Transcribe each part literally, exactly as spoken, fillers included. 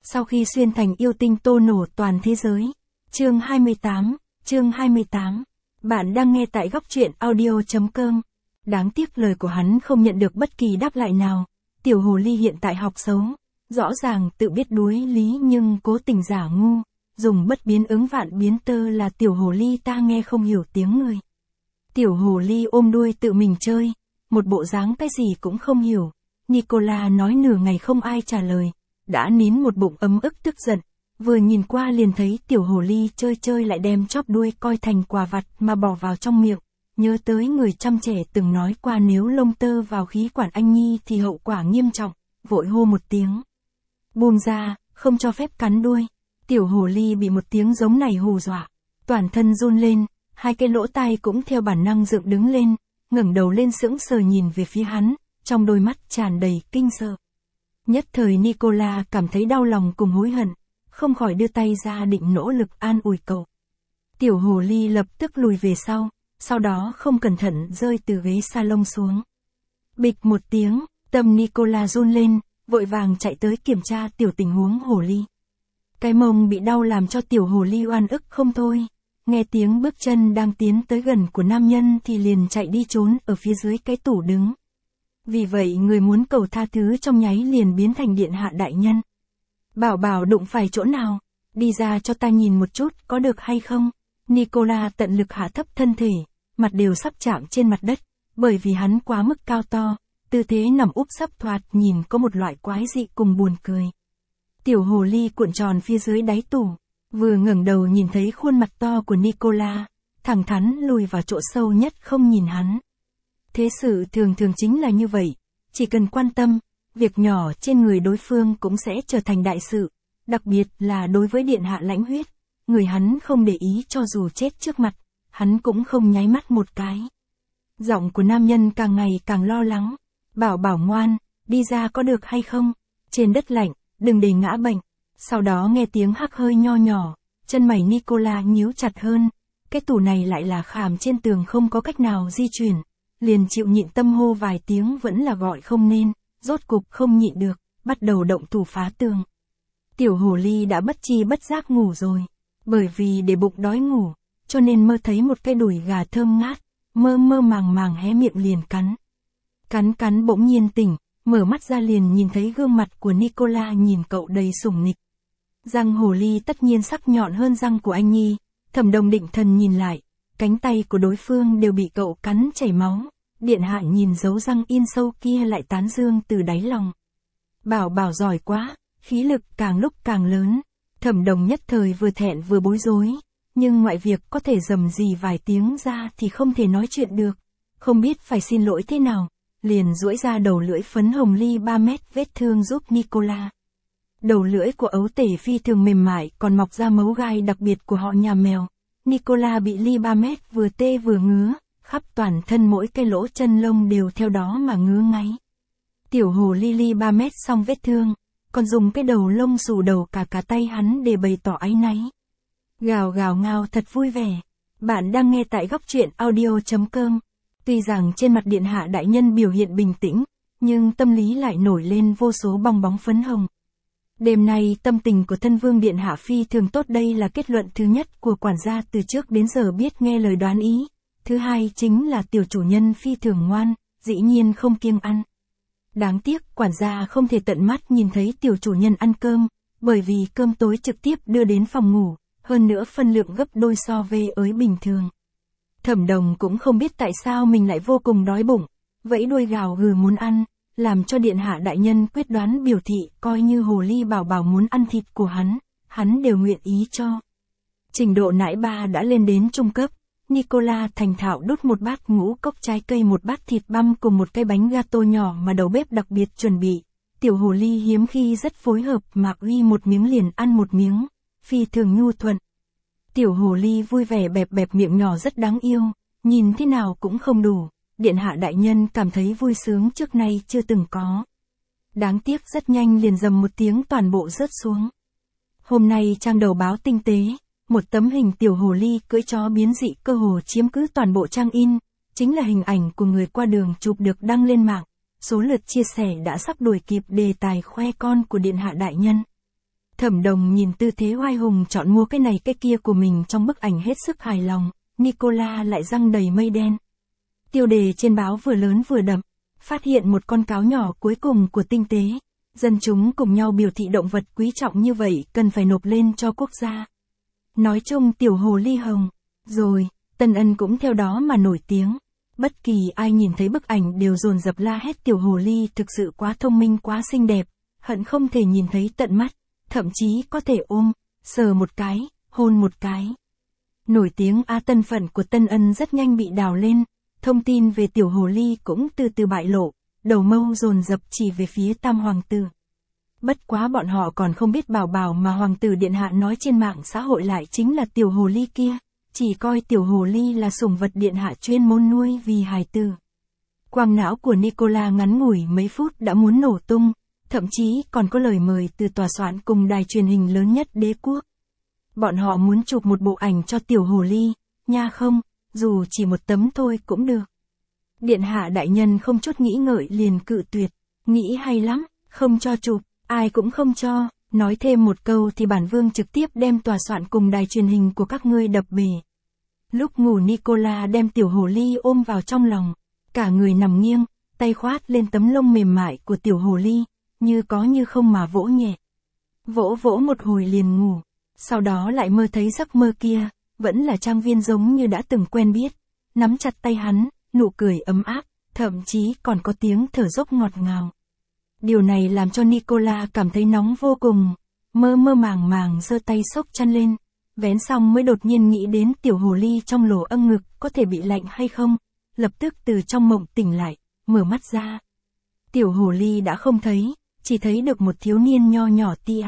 sau khi xuyên thành yêu tinh tô nổ toàn thế giới. Chương hai mươi tám, chương hai mươi tám. Bạn đang nghe tại góc truyện audio chấm com. Đáng tiếc lời của hắn không nhận được bất kỳ đáp lại nào. Tiểu hồ ly hiện tại học xấu, rõ ràng tự biết đuối lý nhưng cố tình giả ngu, dùng bất biến ứng vạn biến tơ là tiểu hồ ly ta nghe không hiểu tiếng người. Tiểu hồ ly ôm đuôi tự mình chơi, một bộ dáng cái gì cũng không hiểu. Nicola nói nửa ngày không ai trả lời, đã nín một bụng ấm ức tức giận, vừa nhìn qua liền thấy tiểu hồ ly chơi chơi lại đem chóp đuôi coi thành quà vặt mà bỏ vào trong miệng, nhớ tới người chăm trẻ từng nói qua nếu lông tơ vào khí quản anh nhi thì hậu quả nghiêm trọng, vội hô một tiếng. Buông ra, không cho phép cắn đuôi. Tiểu hồ ly bị một tiếng giống này hù dọa, toàn thân run lên, hai cái lỗ tai cũng theo bản năng dựng đứng lên, ngẩng đầu lên sững sờ nhìn về phía hắn, trong đôi mắt tràn đầy kinh sợ. Nhất thời Nicola cảm thấy đau lòng cùng hối hận, không khỏi đưa tay ra định nỗ lực an ủi cậu. Tiểu hồ ly lập tức lùi về sau, sau đó không cẩn thận rơi từ ghế salon xuống. Bịch một tiếng, tâm Nicola run lên, vội vàng chạy tới kiểm tra tiểu tình huống hồ ly. Cái mông bị đau làm cho tiểu hồ ly oan ức không thôi, nghe tiếng bước chân đang tiến tới gần của nam nhân thì liền chạy đi trốn ở phía dưới cái tủ đứng. Vì vậy người muốn cầu tha thứ trong nháy liền biến thành điện hạ đại nhân. Bảo bảo đụng phải chỗ nào, đi ra cho ta nhìn một chút có được hay không? Nicola tận lực hạ thấp thân thể, mặt đều sắp chạm trên mặt đất, bởi vì hắn quá mức cao to, tư thế nằm úp sấp thoạt nhìn có một loại quái dị cùng buồn cười. Tiểu hồ ly cuộn tròn phía dưới đáy tủ, vừa ngẩng đầu nhìn thấy khuôn mặt to của Nicola, thẳng thắn lùi vào chỗ sâu nhất không nhìn hắn. Thế sự thường thường chính là như vậy, chỉ cần quan tâm, việc nhỏ trên người đối phương cũng sẽ trở thành đại sự, đặc biệt là đối với điện hạ lãnh huyết, người hắn không để ý cho dù chết trước mặt, hắn cũng không nháy mắt một cái. Giọng của nam nhân càng ngày càng lo lắng, bảo bảo ngoan, đi ra có được hay không, trên đất lạnh, đừng để ngã bệnh. Sau đó nghe tiếng hắc hơi nho nhỏ, chân mày Nicola nhíu chặt hơn, cái tủ này lại là khảm trên tường không có cách nào di chuyển, liền chịu nhịn tâm hô vài tiếng vẫn là gọi không nên, rốt cục không nhịn được, bắt đầu động thủ phá tường. Tiểu hồ ly đã bất chi bất giác ngủ rồi, bởi vì để bụng đói ngủ, cho nên mơ thấy một cái đùi gà thơm ngát, mơ mơ màng màng hé miệng liền cắn. Cắn cắn bỗng nhiên tỉnh, mở mắt ra liền nhìn thấy gương mặt của Nicola nhìn cậu đầy sủng nịch. Răng hồ ly tất nhiên sắc nhọn hơn răng của anh nhi, Thẩm Đồng định thần nhìn lại, cánh tay của đối phương đều bị cậu cắn chảy máu, điện hạ nhìn dấu răng in sâu kia lại tán dương từ đáy lòng. Bảo bảo giỏi quá, khí lực càng lúc càng lớn, Thẩm Đồng nhất thời vừa thẹn vừa bối rối, nhưng ngoại việc có thể rầm rì vài tiếng ra thì không thể nói chuyện được, không biết phải xin lỗi thế nào, liền duỗi ra đầu lưỡi phấn hồng ly ba mét vết thương giúp Nicola. Đầu lưỡi của ấu tể phi thường mềm mại còn mọc ra mấu gai đặc biệt của họ nhà mèo. Nicola bị ly ba mét vừa tê vừa ngứa, khắp toàn thân mỗi cái lỗ chân lông đều theo đó mà ngứa ngáy. Tiểu hồ ly ly ba mét xong vết thương, còn dùng cái đầu lông xù đầu cả cả tay hắn để bày tỏ áy náy. Gào gào ngao thật vui vẻ. Bạn đang nghe tại góc truyện audio chấm com. Tuy rằng trên mặt điện hạ đại nhân biểu hiện bình tĩnh, nhưng tâm lý lại nổi lên vô số bong bóng phấn hồng. Đêm nay tâm tình của thân vương điện hạ phi thường tốt, đây là kết luận thứ nhất của quản gia từ trước đến giờ biết nghe lời đoán ý. Thứ hai chính là tiểu chủ nhân phi thường ngoan, dĩ nhiên không kiêng ăn. Đáng tiếc quản gia không thể tận mắt nhìn thấy tiểu chủ nhân ăn cơm, bởi vì cơm tối trực tiếp đưa đến phòng ngủ, hơn nữa phân lượng gấp đôi so với ới bình thường. Thẩm Đồng cũng không biết tại sao mình lại vô cùng đói bụng, vẫy đuôi gào gừ muốn ăn, làm cho điện hạ đại nhân quyết đoán biểu thị coi như hồ ly bảo bảo muốn ăn thịt của hắn, hắn đều nguyện ý cho. Trình độ nãi ba đã lên đến trung cấp, Nicola thành thạo đút một bát ngũ cốc trái cây, một bát thịt băm cùng một cái bánh gato nhỏ mà đầu bếp đặc biệt chuẩn bị. Tiểu hồ ly hiếm khi rất phối hợp mà uy một miếng liền ăn một miếng, phi thường nhu thuận. Tiểu hồ ly vui vẻ bẹp bẹp miệng nhỏ rất đáng yêu, nhìn thế nào cũng không đủ, điện hạ đại nhân cảm thấy vui sướng trước nay chưa từng có. Đáng tiếc rất nhanh liền dầm một tiếng toàn bộ rớt xuống. Hôm nay trang đầu báo tinh tế, một tấm hình tiểu hồ ly cưỡi chó biến dị cơ hồ chiếm cứ toàn bộ trang in, chính là hình ảnh của người qua đường chụp được đăng lên mạng, số lượt chia sẻ đã sắp đuổi kịp đề tài khoe con của điện hạ đại nhân. Thẩm Đồng nhìn tư thế oai hùng chọn mua cái này cái kia của mình trong bức ảnh hết sức hài lòng, Nicola lại răng đầy mây đen. Tiêu đề trên báo vừa lớn vừa đậm, phát hiện một con cáo nhỏ cuối cùng của tinh tế. Dân chúng cùng nhau biểu thị động vật quý trọng như vậy cần phải nộp lên cho quốc gia. Nói chung tiểu hồ ly hồng. Rồi, Tân Ân cũng theo đó mà nổi tiếng. Bất kỳ ai nhìn thấy bức ảnh đều dồn dập la hét tiểu hồ ly thực sự quá thông minh quá xinh đẹp, hận không thể nhìn thấy tận mắt, thậm chí có thể ôm, sờ một cái, hôn một cái. Nổi tiếng A Tân phận của Tân Ân rất nhanh bị đào lên, thông tin về tiểu hồ ly cũng từ từ bại lộ, đầu mâu dồn dập chỉ về phía Tam Hoàng tử. Bất quá bọn họ còn không biết bảo bảo mà Hoàng tử Điện Hạ nói trên mạng xã hội lại chính là tiểu hồ ly kia, chỉ coi tiểu hồ ly là sủng vật Điện Hạ chuyên môn nuôi vì hài tử. Quang não của Nicola ngắn ngủi mấy phút đã muốn nổ tung, thậm chí còn có lời mời từ tòa soạn cùng đài truyền hình lớn nhất đế quốc. Bọn họ muốn chụp một bộ ảnh cho tiểu hồ ly, nha không, dù chỉ một tấm thôi cũng được. Điện Hạ đại nhân không chút nghĩ ngợi liền cự tuyệt, nghĩ hay lắm, không cho chụp, ai cũng không cho, nói thêm một câu thì bản vương trực tiếp đem tòa soạn cùng đài truyền hình của các ngươi đập bể. Lúc ngủ Nicola đem tiểu hồ ly ôm vào trong lòng, cả người nằm nghiêng, tay khoát lên tấm lông mềm mại của tiểu hồ ly, như có như không mà vỗ nhẹ. Vỗ vỗ một hồi liền ngủ, sau đó lại mơ thấy giấc mơ kia, vẫn là Trang Viên giống như đã từng quen biết, nắm chặt tay hắn, nụ cười ấm áp, thậm chí còn có tiếng thở dốc ngọt ngào. Điều này làm cho Nicola cảm thấy nóng vô cùng, mơ mơ màng màng giơ tay xốc chăn lên, vén xong mới đột nhiên nghĩ đến tiểu hồ ly trong lỗ âng ngực có thể bị lạnh hay không, lập tức từ trong mộng tỉnh lại, mở mắt ra. Tiểu hồ ly đã không thấy, chỉ thấy được một thiếu niên nho nhỏ tia.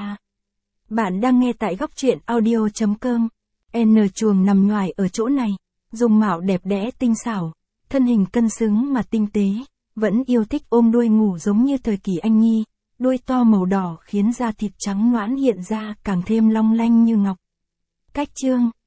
Bạn đang nghe tại góc truyện audio chấm com. N chuồng nằm ngoài ở chỗ này, dung mạo đẹp đẽ tinh xảo, thân hình cân xứng mà tinh tế, vẫn yêu thích ôm đuôi ngủ giống như thời kỳ anh nhi, đuôi to màu đỏ khiến da thịt trắng nõn hiện ra càng thêm long lanh như ngọc. Cách chương